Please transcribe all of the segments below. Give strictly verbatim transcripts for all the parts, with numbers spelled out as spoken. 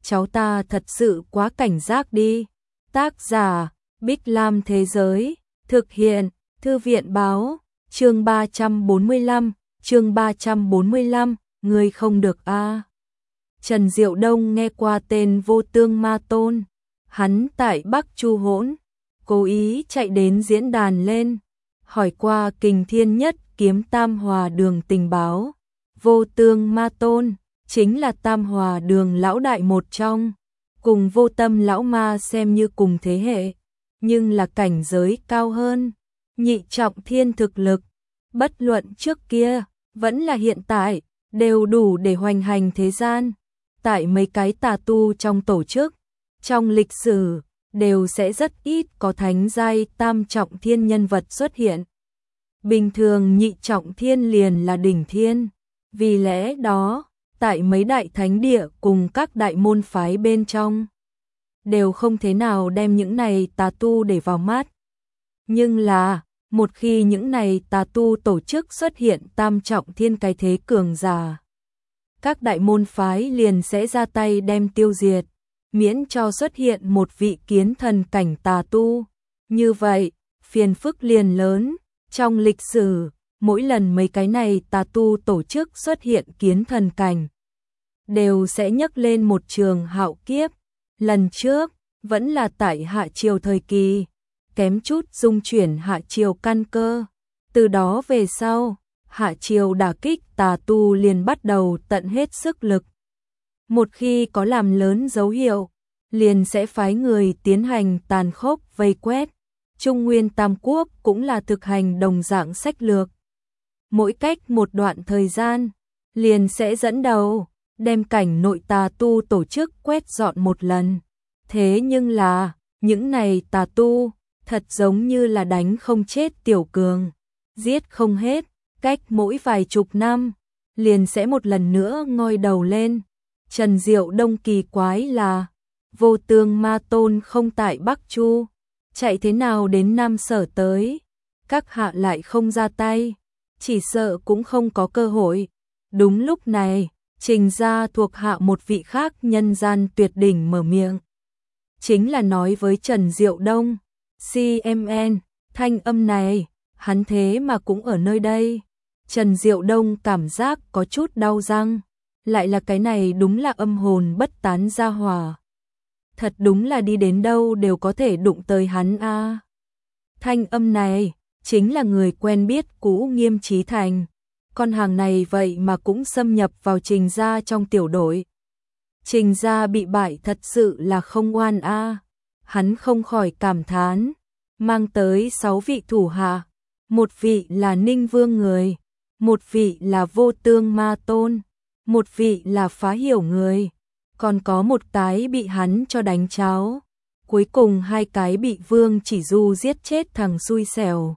cháu ta thật sự quá cảnh giác đi. Tác giả, Bích Lam Thế Giới, thực hiện, Thư viện Báo, chương ba trăm bốn mươi lăm, chương ba trăm bốn mươi lăm, ngươi không được a. À. Trần Diệu Đông nghe qua tên Vô Tương Ma Tôn, hắn tại Bắc Chu Hỗn, cố ý chạy đến diễn đàn lên, hỏi qua Kình Thiên Nhất Kiếm Tam Hòa Đường tình báo. Vô Tương Ma Tôn chính là Tam Hòa Đường lão đại một trong, cùng Vô Tâm lão ma xem như cùng thế hệ, nhưng là cảnh giới cao hơn, nhị trọng thiên thực lực, bất luận trước kia, vẫn là hiện tại, đều đủ để hoành hành thế gian. Tại mấy cái tà tu trong tổ chức, trong lịch sử, đều sẽ rất ít có thánh giai tam trọng thiên nhân vật xuất hiện. Bình thường nhị trọng thiên liền là đỉnh thiên, vì lẽ đó, tại mấy đại thánh địa cùng các đại môn phái bên trong, đều không thế nào đem những này tà tu để vào mắt. Nhưng là, một khi những này tà tu tổ chức xuất hiện tam trọng thiên cái thế cường giả, các đại môn phái liền sẽ ra tay đem tiêu diệt, miễn cho xuất hiện một vị kiến thần cảnh tà tu. Như vậy, phiền phức liền lớn, trong lịch sử, mỗi lần mấy cái này tà tu tổ chức xuất hiện kiến thần cảnh, đều sẽ nhấc lên một trường hạo kiếp. Lần trước, vẫn là tại Hạ Triều thời kỳ, kém chút dung chuyển Hạ Triều căn cơ. Từ đó về sau, Hạ Triều đả kích tà tu liền bắt đầu tận hết sức lực. Một khi có làm lớn dấu hiệu, liền sẽ phái người tiến hành tàn khốc vây quét. Trung Nguyên Tam Quốc cũng là thực hành đồng dạng sách lược. Mỗi cách một đoạn thời gian, liền sẽ dẫn đầu, đem cảnh nội tà tu tổ chức quét dọn một lần. Thế nhưng là, những này tà tu, thật giống như là đánh không chết tiểu cường, giết không hết, cách mỗi vài chục năm, liền sẽ một lần nữa ngoi đầu lên. Trần Diệu Đông kỳ quái là, Vô Tương Ma Tôn không tại Bắc Chu, chạy thế nào đến Nam Sở tới, các hạ lại không ra tay, chỉ sợ cũng không có cơ hội. Đúng lúc này, Trình gia thuộc hạ một vị khác nhân gian tuyệt đỉnh mở miệng, chính là nói với Trần Diệu Đông, xê em en, thanh âm này, hắn thế mà cũng ở nơi đây. Trần Diệu Đông cảm giác có chút đau răng, lại là cái này đúng là âm hồn bất tán gia hỏa. Thật đúng là đi đến đâu đều có thể đụng tới hắn a. À. Thanh âm này, chính là người quen biết cũ Nghiêm Chí Thành. Con hàng này vậy mà cũng xâm nhập vào Trình gia trong tiểu đội. Trình gia bị bại thật sự là không oan a. À. Hắn không khỏi cảm thán, mang tới sáu vị thủ hạ, một vị là Ninh Vương người, một vị là Vô Tương Ma Tôn, một vị là Phá Hiểu người, còn có một cái bị hắn cho đánh cháo, cuối cùng hai cái bị Vương Chỉ Du giết chết thằng xui xẻo.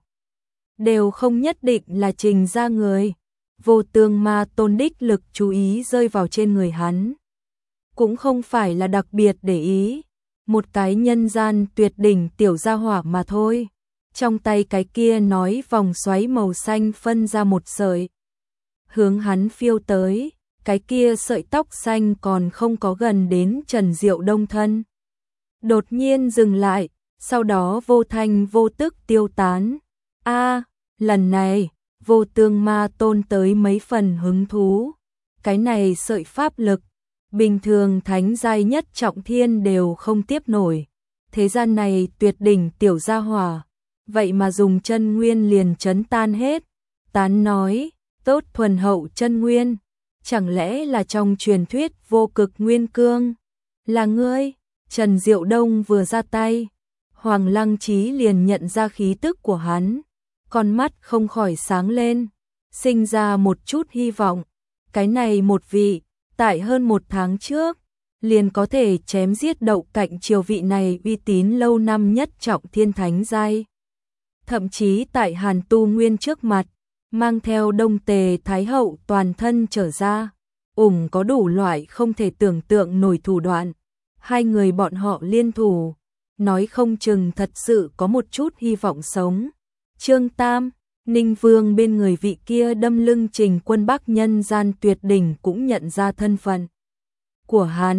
Đều không nhất định là Trình gia người. Vô Tương Ma Tôn đích lực chú ý rơi vào trên người hắn, cũng không phải là đặc biệt để ý, một cái nhân gian tuyệt đỉnh tiểu gia hỏa mà thôi. Trong tay cái kia nói vòng xoáy màu xanh phân ra một sợi, hướng hắn phiêu tới, cái kia sợi tóc xanh còn không có gần đến Trần Diệu Đông thân. Đột nhiên dừng lại, sau đó vô thanh vô tức tiêu tán. A, à, lần này, Vô Tương Ma Tôn tới mấy phần hứng thú. Cái này sợi pháp lực, bình thường thánh giai nhất trọng thiên đều không tiếp nổi. Thế gian này tuyệt đỉnh tiểu gia hỏa, vậy mà dùng chân nguyên liền chấn tan hết. Tán nói, tốt thuần hậu chân nguyên, chẳng lẽ là trong truyền thuyết vô cực nguyên cương? Là ngươi? Trần Diệu Đông vừa ra tay, Hoàng Lăng Chí liền nhận ra khí tức của hắn, con mắt không khỏi sáng lên, sinh ra một chút hy vọng. Cái này một vị, tại hơn một tháng trước, liền có thể chém giết Đậu Cạnh Triều vị này uy tín lâu năm nhất trọng thiên thánh giai. Thậm chí tại Hàn Tu Nguyên trước mặt, mang theo Đông Tề Thái Hậu toàn thân trở ra, ủng có đủ loại không thể tưởng tượng nổi thủ đoạn. Hai người bọn họ liên thủ, nói không chừng thật sự có một chút hy vọng sống. Trương Tam, Ninh Vương bên người vị kia đâm lưng Trình Quân Bắc nhân gian tuyệt đỉnh cũng nhận ra thân phận của hắn,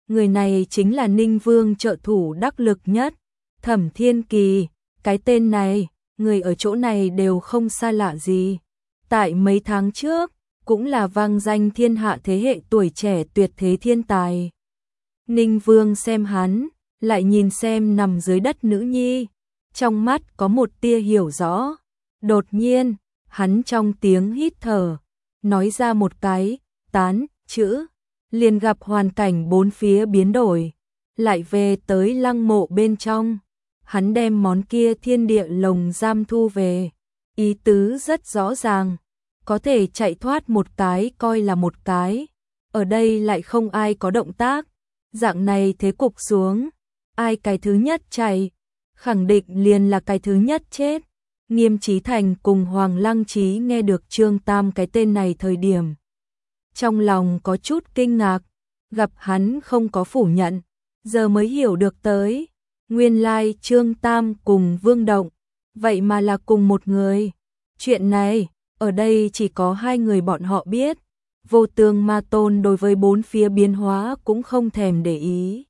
người này chính là Ninh Vương trợ thủ đắc lực nhất, Thẩm Thiên Kỳ, cái tên này, người ở chỗ này đều không xa lạ gì. Tại mấy tháng trước, cũng là vang danh thiên hạ thế hệ tuổi trẻ tuyệt thế thiên tài. Ninh Vương xem hắn, lại nhìn xem nằm dưới đất nữ nhi, trong mắt có một tia hiểu rõ. Đột nhiên, hắn trong tiếng hít thở, nói ra một cái, tán, chữ, liền gặp hoàn cảnh bốn phía biến đổi, lại về tới lăng mộ bên trong. Hắn đem món kia thiên địa lồng giam thu về, ý tứ rất rõ ràng, có thể chạy thoát một cái coi là một cái, ở đây lại không ai có động tác, dạng này thế cục xuống, ai cái thứ nhất chạy, khẳng định liền là cái thứ nhất chết. Nghiêm Chí Thành cùng Hoàng Lăng Trí nghe được Trương Tam cái tên này thời điểm, trong lòng có chút kinh ngạc, gặp hắn không có phủ nhận, giờ mới hiểu được tới, nguyên lai Trương Tam cùng Vương Động, vậy mà là cùng một người. Chuyện này, ở đây chỉ có hai người bọn họ biết, Vô Tương Ma Tôn đối với bốn phía biến hóa cũng không thèm để ý.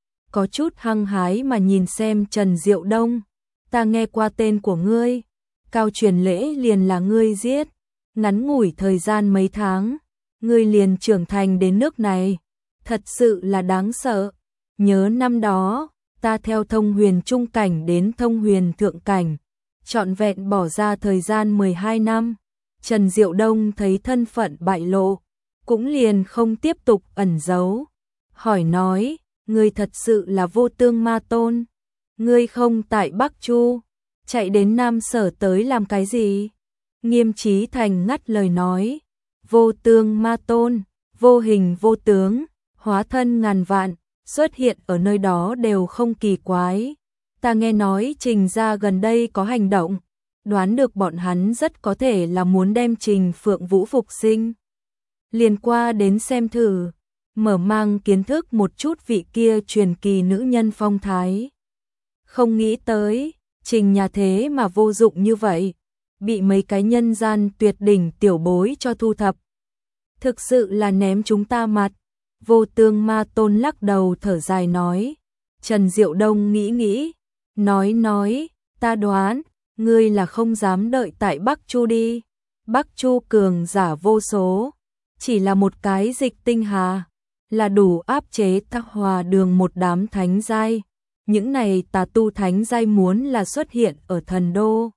Có chút hăng hái mà nhìn xem Trần Diệu Đông, ta nghe qua tên của ngươi, Cao Truyền Lễ liền là ngươi giết, ngắn ngủi thời gian mấy tháng, ngươi liền trưởng thành đến nước này, thật sự là đáng sợ. Nhớ năm đó, ta theo thông huyền trung cảnh đến thông huyền thượng cảnh, trọn vẹn bỏ ra thời gian mười hai năm. Trần Diệu Đông thấy thân phận bại lộ, cũng liền không tiếp tục ẩn giấu, hỏi nói, ngươi thật sự là Vô Tương Ma Tôn, ngươi không tại Bắc Chu, chạy đến Nam Sở tới làm cái gì? Nghiêm Chí Thành ngắt lời nói, Vô Tương Ma Tôn, vô hình vô tướng, hóa thân ngàn vạn, xuất hiện ở nơi đó đều không kỳ quái. Ta nghe nói Trình gia gần đây có hành động, đoán được bọn hắn rất có thể là muốn đem Trình Phượng Vũ phục sinh. Liền qua đến xem thử, mở mang kiến thức một chút vị kia truyền kỳ nữ nhân phong thái. Không nghĩ tới, Trình nhà thế mà vô dụng như vậy, bị mấy cái nhân gian tuyệt đỉnh tiểu bối cho thu thập. Thực sự là ném chúng ta mặt. Vô Tương Ma Tôn lắc đầu thở dài nói. Trần Diệu Đông nghĩ nghĩ, nói nói, ta đoán, ngươi là không dám đợi tại Bắc Chu đi. Bắc Chu cường giả vô số, chỉ là một cái dịch tinh hà, là đủ áp chế Thác Hòa Đường một đám thánh giai. Những này tà tu thánh giai muốn là xuất hiện ở thần đô,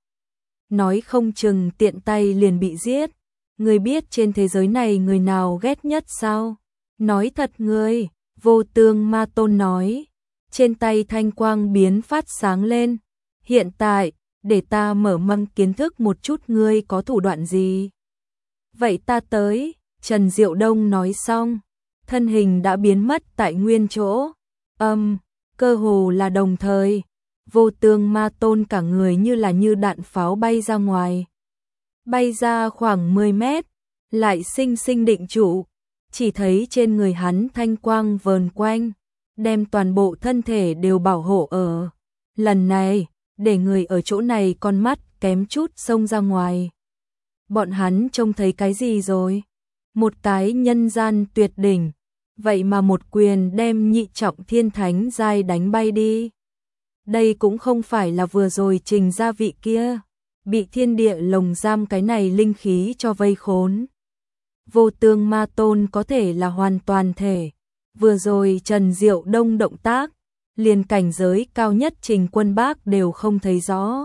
nói không chừng tiện tay liền bị giết. Ngươi biết trên thế giới này người nào ghét nhất sao? Nói thật ngươi, Vô Tương Ma Tôn nói, trên tay thanh quang biến phát sáng lên. Hiện tại, để ta mở mang kiến thức một chút ngươi có thủ đoạn gì. Vậy ta tới, Trần Diệu Đông nói xong, thân hình đã biến mất tại nguyên chỗ. Âm, um, cơ hồ là đồng thời, Vô Tương Ma Tôn cả người như là như đạn pháo bay ra ngoài. Bay ra khoảng mười mét, lại sinh sinh định trụ, chỉ thấy trên người hắn thanh quang vờn quanh, đem toàn bộ thân thể đều bảo hộ ở. Lần này, để người ở chỗ này con mắt kém chút xông ra ngoài. Bọn hắn trông thấy cái gì rồi? Một cái nhân gian tuyệt đỉnh, vậy mà một quyền đem nhị trọng thiên thánh giai đánh bay đi. Đây cũng không phải là vừa rồi Trình gia vị kia, bị thiên địa lồng giam cái này linh khí cho vây khốn. Vô Tương Ma Tôn có thể là hoàn toàn thể. Vừa rồi Trần Diệu Đông động tác, liền cảnh giới cao nhất Trình Quân Bác đều không thấy rõ.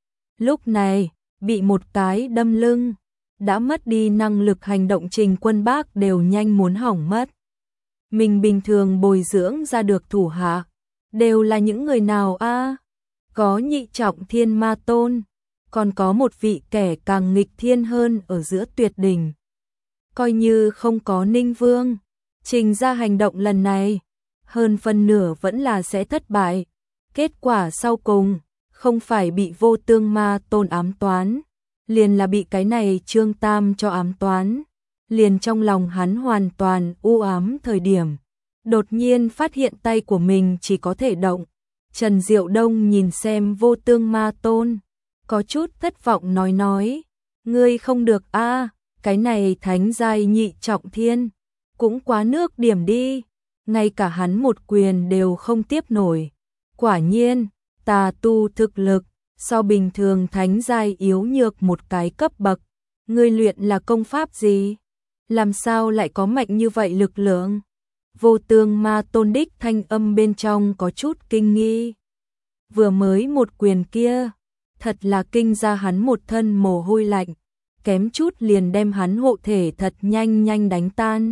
Lúc này, bị một cái đâm lưng, đã mất đi năng lực hành động Trình Quân Bác đều nhanh muốn hỏng mất. Mình bình thường bồi dưỡng ra được thủ hạ, đều là những người nào a? À? Có nhị trọng thiên ma tôn, còn có một vị kẻ càng nghịch thiên hơn ở giữa tuyệt đỉnh. Coi như không có Ninh Vương, Trình ra hành động lần này, hơn phân nửa vẫn là sẽ thất bại. Kết quả sau cùng, không phải bị Vô Tương Ma Tôn ám toán, liền là bị cái này Trương Tam cho ám toán. Liền trong lòng hắn hoàn toàn u ám thời điểm, đột nhiên phát hiện tay của mình chỉ có thể động. Trần Diệu Đông nhìn xem Vô Tương Ma Tôn, có chút thất vọng nói nói, ngươi không được a, à, cái này thánh giai nhị trọng thiên, cũng quá nước điểm đi. ngay cả hắn một quyền đều không tiếp nổi. Quả nhiên, tà tu thực lực, so bình thường thánh giai yếu nhược một cái cấp bậc. Ngươi luyện là công pháp gì? Làm sao lại có mạnh như vậy lực lượng? Vô Tương Ma Tôn đích thanh âm bên trong có chút kinh nghi. Vừa mới một quyền kia, thật là kinh ra hắn một thân mồ hôi lạnh, kém chút liền đem hắn hộ thể thật nhanh nhanh đánh tan.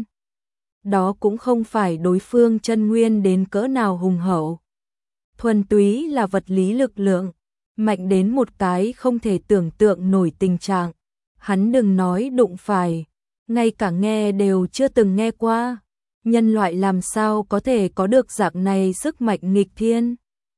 Đó cũng không phải đối phương chân nguyên đến cỡ nào hùng hậu. Thuần túy là vật lý lực lượng, mạnh đến một cái không thể tưởng tượng nổi tình trạng. Hắn đừng nói đụng phải, ngay cả nghe đều chưa từng nghe qua. Nhân loại làm sao có thể có được dạng này sức mạnh nghịch thiên.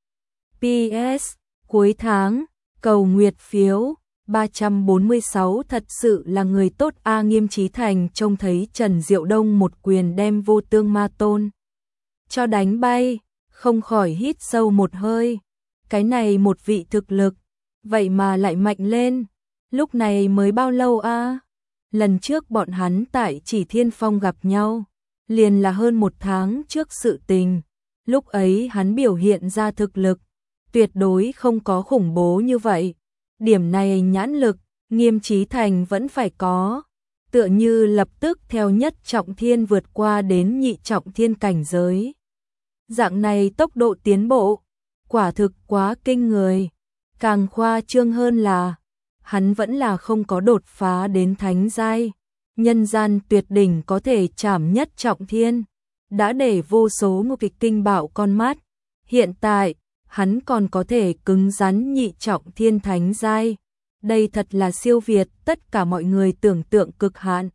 pê ét. Cuối tháng, cầu nguyệt phiếu, ba trăm bốn mươi sáu thật sự là người tốt a. Nghiêm Chí Thành trông thấy Trần Diệu Đông một quyền đem Vô Tương Ma Tôn cho đánh bay, không khỏi hít sâu một hơi. Cái này một vị thực lực, vậy mà lại mạnh lên. Lúc này mới bao lâu a? Lần trước bọn hắn tại Chỉ Thiên Phong gặp nhau, liền là hơn một tháng trước sự tình. Lúc ấy hắn biểu hiện ra thực lực, tuyệt đối không có khủng bố như vậy. Điểm này nhãn lực, Nghiêm Chí Thành vẫn phải có. Tựa như lập tức theo nhất trọng thiên vượt qua đến nhị trọng thiên cảnh giới. Dạng này tốc độ tiến bộ, quả thực quá kinh người. Càng khoa trương hơn là, hắn vẫn là không có đột phá đến thánh giai. Nhân gian tuyệt đỉnh có thể chạm nhất trọng thiên, đã để vô số ngục kịch kinh bạo con mắt. Hiện tại, hắn còn có thể cứng rắn nhị trọng thiên thánh giai. Đây thật là siêu việt tất cả mọi người tưởng tượng cực hạn.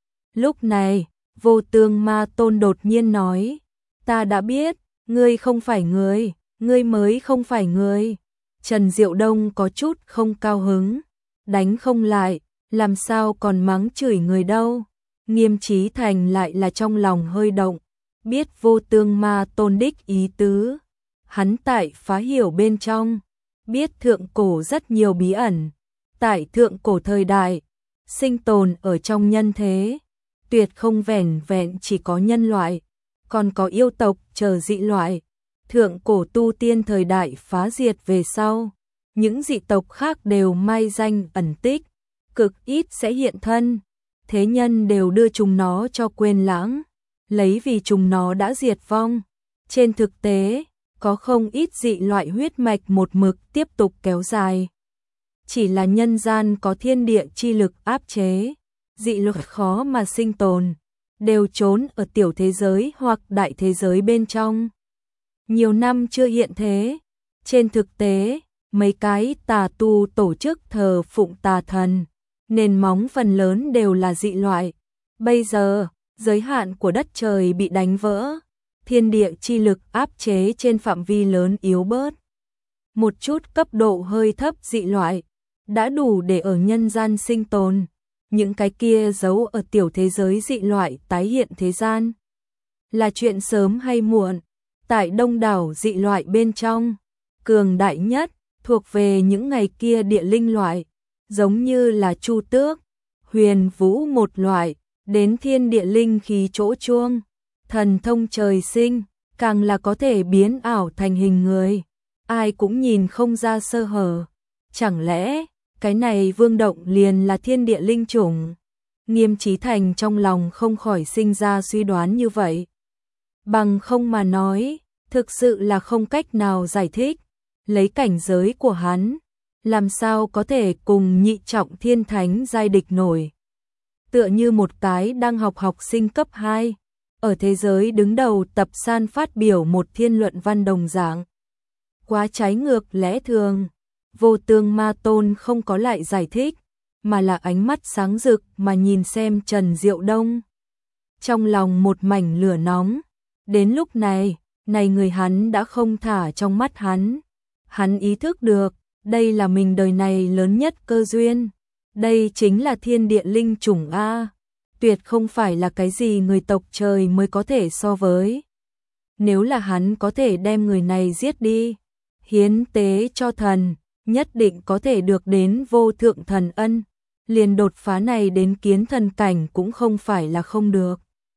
Lúc này, Vô Tương Ma Tôn đột nhiên nói, ta đã biết, ngươi không phải người, ngươi mới không phải người. Trần Diệu Đông có chút không cao hứng, đánh không lại, làm sao còn mắng chửi người đâu. Nghiêm Chí Thành lại là trong lòng hơi động, biết Vô Tương Ma Tôn đích ý tứ. Hắn tại phá hiểu bên trong, biết thượng cổ rất nhiều bí ẩn. Tại thượng cổ thời đại, sinh tồn ở trong nhân thế, tuyệt không vẻn vẹn chỉ có nhân loại, còn có yêu tộc chờ dị loại. Thượng cổ tu tiên thời đại phá diệt về sau, những dị tộc khác đều mai danh ẩn tích, cực ít sẽ hiện thân. Thế nhân đều đưa chúng nó cho quên lãng, lấy vì chúng nó đã diệt vong. Trên thực tế, có không ít dị loại huyết mạch một mực tiếp tục kéo dài. Chỉ là nhân gian có thiên địa chi lực áp chế, dị lực khó mà sinh tồn, đều trốn ở tiểu thế giới hoặc đại thế giới bên trong. Nhiều năm chưa hiện thế, trên thực tế, mấy cái tà tu tổ chức thờ phụng tà thần, nền móng phần lớn đều là dị loại. Bây giờ, giới hạn của đất trời bị đánh vỡ, thiên địa chi lực áp chế trên phạm vi lớn yếu bớt. Một chút cấp độ hơi thấp dị loại, đã đủ để ở nhân gian sinh tồn. Những cái kia giấu ở tiểu thế giới dị loại tái hiện thế gian, là chuyện sớm hay muộn. Tại đông đảo dị loại bên trong, cường đại nhất, thuộc về những ngày kia địa linh loại, giống như là Chu Tước, Huyền Vũ một loại, đến thiên địa linh khí chỗ chuông, thần thông trời sinh, càng là có thể biến ảo thành hình người, ai cũng nhìn không ra sơ hở. Chẳng lẽ, cái này Vương Động liền là thiên địa linh chủng? Nghiêm Chí Thành trong lòng không khỏi sinh ra suy đoán như vậy. Bằng không mà nói, thực sự là không cách nào giải thích. Lấy cảnh giới của hắn, làm sao có thể cùng nhị trọng thiên thánh giai địch nổi. Tựa như một cái đang học học sinh cấp hai, ở thế giới đứng đầu tập san phát biểu một thiên luận văn đồng dạng. Quá trái ngược lẽ thường. Vô Tương Ma Tôn không có lại giải thích, mà là ánh mắt sáng rực mà nhìn xem Trần Diệu Đông. Trong lòng một mảnh lửa nóng, đến lúc này, này người hắn đã không thả trong mắt hắn. Hắn ý thức được, đây là mình đời này lớn nhất cơ duyên. Đây chính là thiên địa linh chủng A, tuyệt không phải là cái gì người tộc trời mới có thể so với. Nếu là hắn có thể đem người này giết đi, hiến tế cho thần, nhất định có thể được đến vô thượng thần ân. Liền đột phá này đến kiến thần cảnh cũng không phải là không được.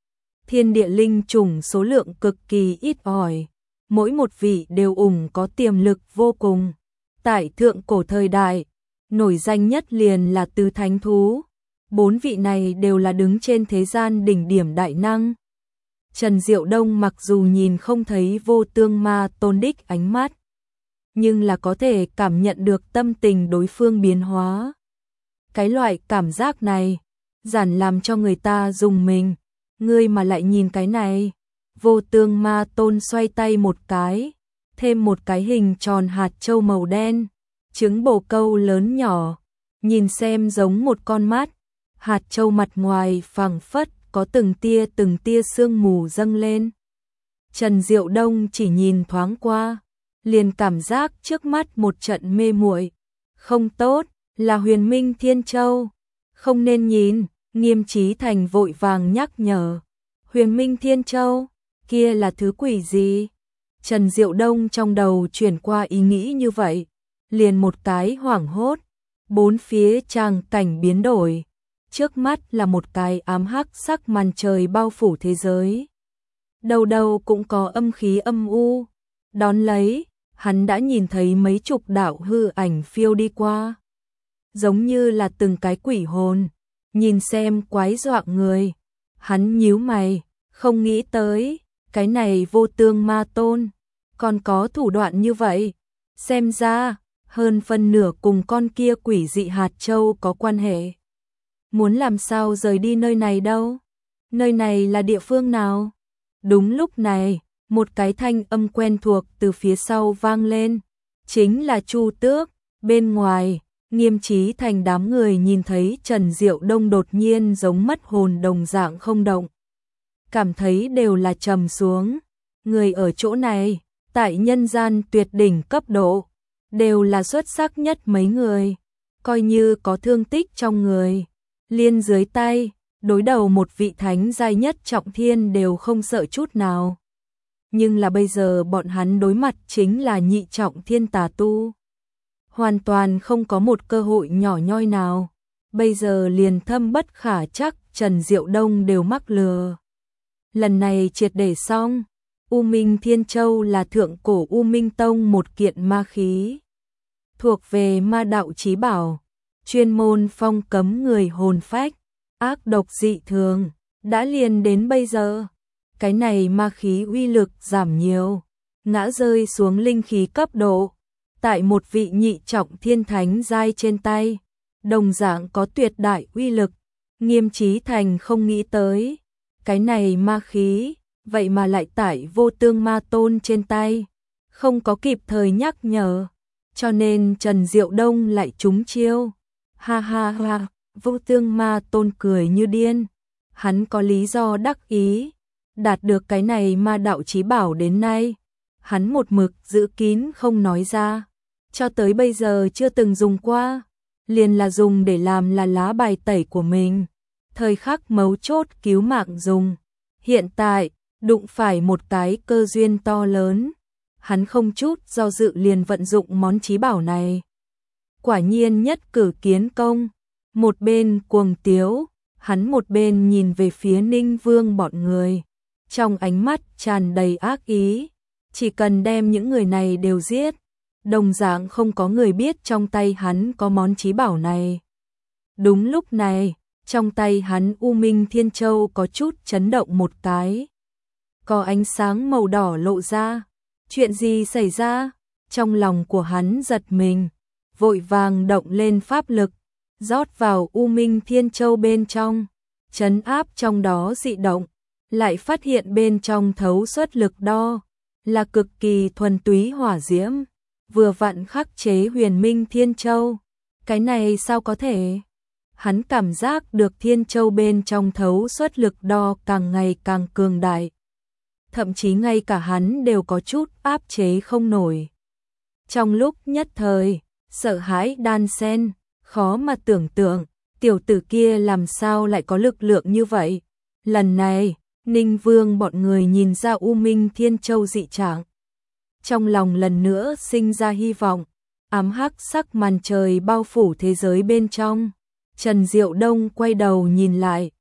thiên địa linh trùng số lượng cực kỳ ít ỏi, mỗi một vị đều ủng có tiềm lực vô cùng. Tại thượng cổ thời đại, nổi danh nhất liền là tứ thánh thú, bốn vị này đều là đứng trên thế gian đỉnh điểm đại năng. Trần Diệu Đông mặc dù nhìn không thấy Vô Tương Ma Tôn đích ánh mắt, nhưng là có thể cảm nhận được tâm tình đối phương biến hóa. Cái loại cảm giác này, giản làm cho người ta rùng mình. Ngươi mà lại nhìn cái này. Vô Tương Ma Tôn xoay tay một cái, thêm một cái hình tròn hạt châu màu đen, trứng bồ câu lớn nhỏ, nhìn xem giống một con mắt. Hạt châu mặt ngoài phẳng phất có từng tia từng tia sương mù dâng lên. Trần Diệu Đông chỉ nhìn thoáng qua, liền cảm giác trước mắt một trận mê muội. Không tốt, là Huyền Minh Thiên Châu, không nên nhìn. Nghiêm Chí Thành vội vàng nhắc nhở. Huyền Minh Thiên Châu, kia là thứ quỷ gì? Trần Diệu Đông trong đầu chuyển qua ý nghĩ như vậy, liền một cái hoảng hốt, bốn phía tràng cảnh biến đổi, trước mắt là một cái ám hắc sắc màn trời bao phủ thế giới. Đầu đầu cũng có âm khí âm u, đón lấy, hắn đã nhìn thấy mấy chục đạo hư ảnh phiêu đi qua, giống như là từng cái quỷ hồn, nhìn xem quái dọa người. Hắn nhíu mày, không nghĩ tới, cái này Vô Tương Ma Tôn còn có thủ đoạn như vậy, xem ra hơn phân nửa cùng con kia quỷ dị hạt châu có quan hệ. Muốn làm sao rời đi nơi này đâu? Nơi này là địa phương nào? Đúng lúc này, một cái thanh âm quen thuộc từ phía sau vang lên, chính là Chu Tước. Bên ngoài, Nghiêm Chí Thành đám người nhìn thấy Trần Diệu Đông đột nhiên giống mất hồn đồng dạng không động, cảm thấy đều là trầm xuống. Người ở chỗ này, tại nhân gian tuyệt đỉnh cấp độ, đều là xuất sắc nhất mấy người, coi như có thương tích trong người, liên dưới tay, đối đầu một vị thánh giai nhất trọng thiên đều không sợ chút nào. Nhưng là bây giờ bọn hắn đối mặt chính là nhị trọng thiên tà tu, hoàn toàn không có một cơ hội nhỏ nhoi nào. Bây giờ liền thâm bất khả chắc, Trần Diệu Đông đều mắc lừa. Lần này triệt để xong. U Minh Thiên Châu là thượng cổ U Minh Tông một kiện ma khí, thuộc về ma đạo chí bảo, chuyên môn phong cấm người hồn phách, ác độc dị thường. Đã liền đến bây giờ, cái này ma khí uy lực giảm nhiều, ngã rơi xuống linh khí cấp độ. Tại một vị nhị trọng thiên thánh giai trên tay, đồng dạng có tuyệt đại uy lực. Nghiêm Chí Thành không nghĩ tới, cái này ma khí, vậy mà lại tại Vô Tương Ma Tôn trên tay, không có kịp thời nhắc nhở, cho nên Trần Diệu Đông lại trúng chiêu. Ha ha ha, Vô Tương Ma Tôn cười như điên, hắn có lý do đắc ý, đạt được cái này ma đạo chí bảo đến nay, hắn một mực giữ kín không nói ra, cho tới bây giờ chưa từng dùng qua, liền là dùng để làm là lá bài tẩy của mình, thời khắc mấu chốt cứu mạng dùng. Hiện tại, đụng phải một cái cơ duyên to lớn, hắn không chút do dự liền vận dụng món chí bảo này. Quả nhiên nhất cử kiến công, một bên cuồng tiếu, hắn một bên nhìn về phía Ninh Vương bọn người, trong ánh mắt tràn đầy ác ý, chỉ cần đem những người này đều giết, đồng dạng không có người biết trong tay hắn có món chí bảo này. Đúng lúc này, trong tay hắn U Minh Thiên Châu có chút chấn động một cái, có ánh sáng màu đỏ lộ ra. Chuyện gì xảy ra? Trong lòng của hắn giật mình, vội vàng động lên pháp lực, rót vào U Minh Thiên Châu bên trong, trấn áp trong đó dị động, lại phát hiện bên trong thấu xuất lực đo, là cực kỳ thuần túy hỏa diễm, vừa vặn khắc chế Huyền Minh Thiên Châu. Cái này sao có thể? Hắn cảm giác được Thiên Châu bên trong thấu xuất lực đo càng ngày càng cường đại, thậm chí ngay cả hắn đều có chút áp chế không nổi. Trong lúc nhất thời, sợ hãi đan xen, khó mà tưởng tượng, tiểu tử kia làm sao lại có lực lượng như vậy. Lần này, Ninh Vương bọn người nhìn ra U Minh Thiên Châu dị trạng, trong lòng lần nữa sinh ra hy vọng. Ám hắc sắc màn trời bao phủ thế giới bên trong. Trần Diệu Đông quay đầu nhìn lại,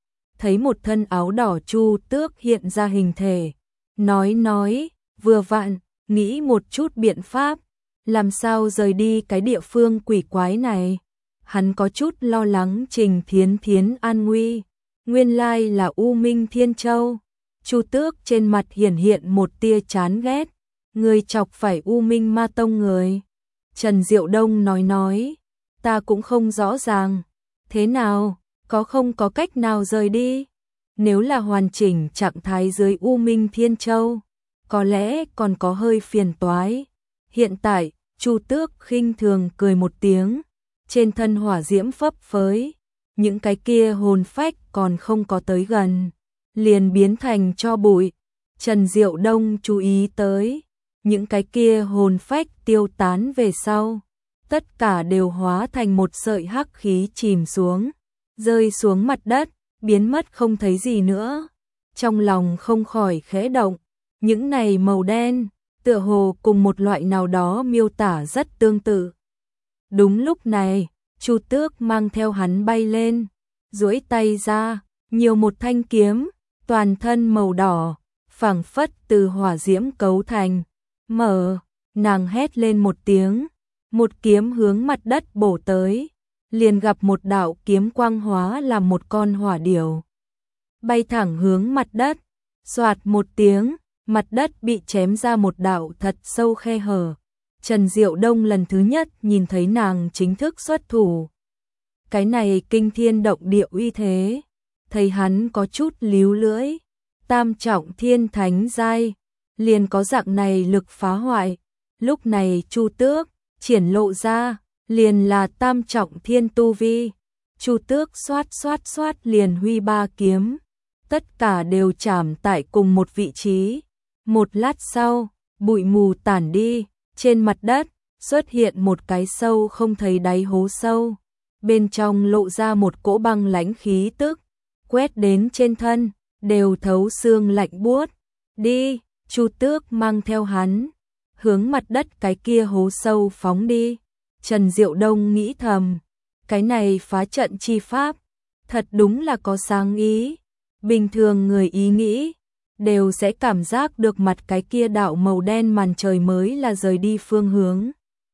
thấy một thân áo đỏ Chu Tước hiện ra hình thể. Nói nói, vừa vặn, nghĩ một chút biện pháp, làm sao rời đi cái địa phương quỷ quái này. Hắn có chút lo lắng Trình Thiến Thiến an nguy, nguyên lai là U Minh Thiên Châu. Chu Tước trên mặt hiển hiện một tia chán ghét, người chọc phải U Minh Ma Tông người. Trần Diệu Đông nói nói, ta cũng không rõ ràng, thế nào, có không có cách nào rời đi? Nếu là hoàn chỉnh trạng thái dưới U Minh Thiên Châu, có lẽ còn có hơi phiền toái. Hiện tại, Chu Tước khinh thường cười một tiếng, trên thân hỏa diễm phấp phới, những cái kia hồn phách còn không có tới gần, liền biến thành tro bụi. Trần Diệu Đông chú ý tới, những cái kia hồn phách tiêu tán về sau, tất cả đều hóa thành một sợi hắc khí chìm xuống, rơi xuống mặt đất, biến mất không thấy gì nữa. Trong lòng không khỏi khẽ động, những này màu đen, tựa hồ cùng một loại nào đó miêu tả rất tương tự. Đúng lúc này, Chu Tước mang theo hắn bay lên, duỗi tay ra, nhiều một thanh kiếm, toàn thân màu đỏ, phảng phất từ hỏa diễm cấu thành. Mở, nàng hét lên một tiếng, một kiếm hướng mặt đất bổ tới, liền gặp một đạo kiếm quang hóa làm một con hỏa điểu, bay thẳng hướng mặt đất, xoạt một tiếng, mặt đất bị chém ra một đạo thật sâu khe hở. Trần Diệu Đông lần thứ nhất nhìn thấy nàng chính thức xuất thủ. Cái này kinh thiên động địa uy thế, thấy hắn có chút líu lưỡi, tam trọng thiên thánh giai, liền có dạng này lực phá hoại. Lúc này Chu Tước triển lộ ra, liền là tam trọng thiên tu vi. Chu Tước xoát xoát xoát liền huy ba kiếm, tất cả đều chạm tại cùng một vị trí. Một lát sau, bụi mù tản đi, trên mặt đất xuất hiện một cái sâu không thấy đáy hố sâu, bên trong lộ ra một cỗ băng lãnh khí tức, quét đến trên thân, đều thấu xương lạnh buốt. Đi, Chu Tước mang theo hắn, hướng mặt đất cái kia hố sâu phóng đi. Trần Diệu Đông nghĩ thầm, cái này phá trận chi pháp, thật đúng là có sáng ý. Bình thường người ý nghĩ, đều sẽ cảm giác được mặt cái kia đạo màu đen màn trời mới là rời đi phương hướng.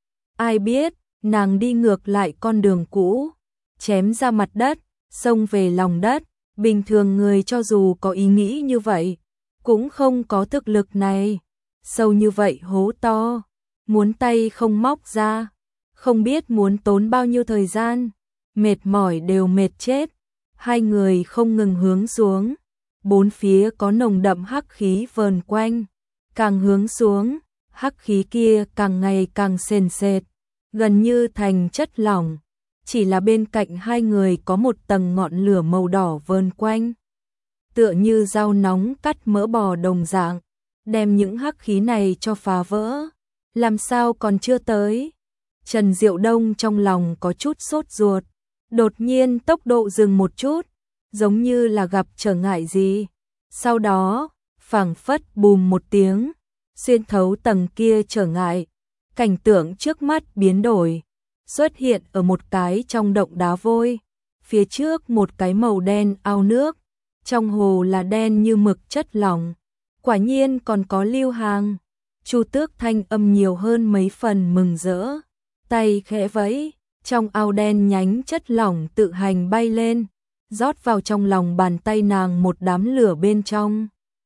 Ai biết, nàng đi ngược lại con đường cũ, chém ra mặt đất, xông về lòng đất. Bình thường người cho dù có ý nghĩ như vậy, cũng không có thực lực này. Sâu như vậy hố to, muốn tay không móc ra, không biết muốn tốn bao nhiêu thời gian, mệt mỏi đều mệt chết. Hai người không ngừng hướng xuống, bốn phía có nồng đậm hắc khí vờn quanh, càng hướng xuống, hắc khí kia càng ngày càng sền sệt, gần như thành chất lỏng. Chỉ là bên cạnh hai người có một tầng ngọn lửa màu đỏ vờn quanh, tựa như dao nóng cắt mỡ bò đồng dạng, đem những hắc khí này cho phá vỡ. Làm sao còn chưa tới? Trần Diệu Đông trong lòng có chút sốt ruột, đột nhiên tốc độ dừng một chút, giống như là gặp trở ngại gì. Sau đó, phảng phất bùm một tiếng, xuyên thấu tầng kia trở ngại, cảnh tượng trước mắt biến đổi, xuất hiện ở một cái trong động đá vôi, phía trước một cái màu đen ao nước, trong hồ là đen như mực chất lỏng, quả nhiên còn có lưu hàng. Chu Tước thanh âm nhiều hơn mấy phần mừng rỡ, tay khẽ vẫy, trong ao đen nhánh chất lỏng tự hành bay lên, rót vào trong lòng bàn tay nàng một đám lửa bên trong,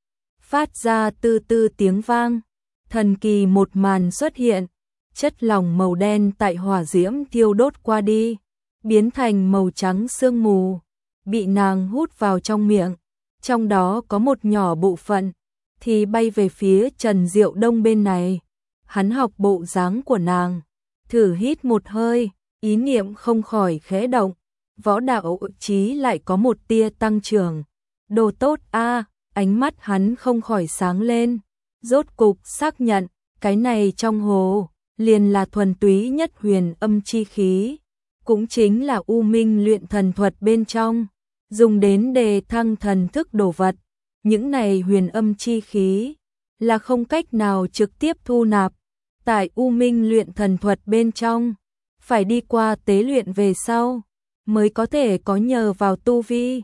phát ra tư tư tiếng vang. Thần kỳ một màn xuất hiện, chất lỏng màu đen tại hỏa diễm thiêu đốt qua đi, biến thành màu trắng sương mù, bị nàng hút vào trong miệng, trong đó có một nhỏ bộ phận thì bay về phía Trần Diệu Đông bên này. Hắn học bộ dáng của nàng, thử hít một hơi, ý niệm không khỏi khẽ động, võ đạo chí lại có một tia tăng trưởng. Đồ tốt a, ánh mắt hắn không khỏi sáng lên, rốt cục xác nhận, cái này trong hồ liền là thuần túy nhất huyền âm chi khí, cũng chính là U Minh luyện thần thuật bên trong, dùng đến đề thăng thần thức đồ vật. Những này huyền âm chi khí là không cách nào trực tiếp thu nạp tại U Minh luyện thần thuật bên trong, phải đi qua tế luyện về sau mới có thể có nhờ vào tu vi.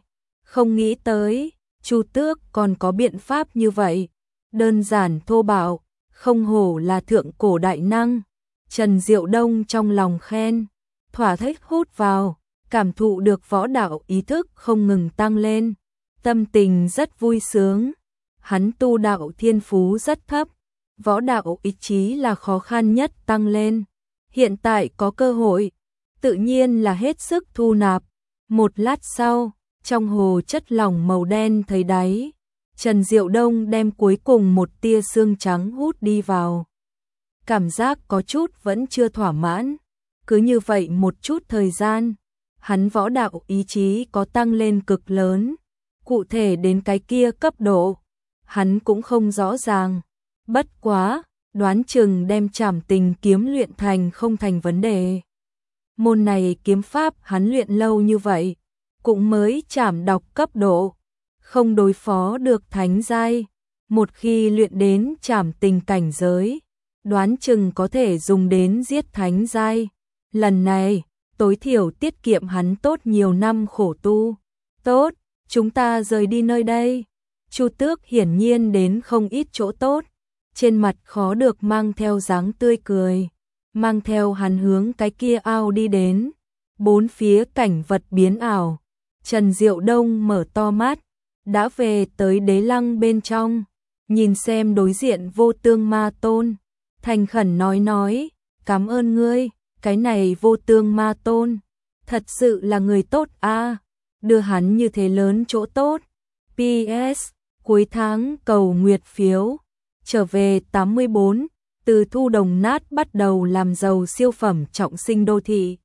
Không nghĩ tới, Chu Tước còn có biện pháp như vậy. Đơn giản thô bạo, không hổ là thượng cổ đại năng. Trần Diệu Đông trong lòng khen, thỏa thích hút vào, cảm thụ được võ đạo ý thức không ngừng tăng lên. Tâm tình rất vui sướng. Hắn tu đạo thiên phú rất thấp, võ đạo ý chí là khó khăn nhất tăng lên. Hiện tại có cơ hội, tự nhiên là hết sức thu nạp. Một lát sau, trong hồ chất lỏng màu đen thấy đáy, Trần Diệu Đông đem cuối cùng một tia xương trắng hút đi vào. Cảm giác có chút vẫn chưa thỏa mãn. Cứ như vậy một chút thời gian, hắn võ đạo ý chí có tăng lên cực lớn. Cụ thể đến cái kia cấp độ, hắn cũng không rõ ràng. Bất quá, đoán chừng đem Trảm Tình kiếm luyện thành không thành vấn đề. Môn này kiếm pháp hắn luyện lâu như vậy, cũng mới chảm đọc cấp độ, không đối phó được thánh giai. Một khi luyện đến Trảm Tình cảnh giới, đoán chừng có thể dùng đến giết thánh giai. Lần này, tối thiểu tiết kiệm hắn tốt nhiều năm khổ tu. Tốt, chúng ta rời đi nơi đây. Chu Tước hiển nhiên đến không ít chỗ tốt, trên mặt khó được mang theo dáng tươi cười, mang theo hắn hướng cái kia ao đi đến. Bốn phía cảnh vật biến ảo, Trần Diệu Đông mở to mắt, đã về tới đế lăng bên trong, nhìn xem đối diện Vô Tương Ma Tôn, thành khẩn nói nói, cảm ơn ngươi, cái này Vô Tương Ma Tôn, thật sự là người tốt a, đưa hắn như thế lớn chỗ tốt. pê ét cuối tháng cầu nguyệt phiếu, trở về tám mươi bốn, từ thu đồng nát bắt đầu làm giàu siêu phẩm trọng sinh đô thị.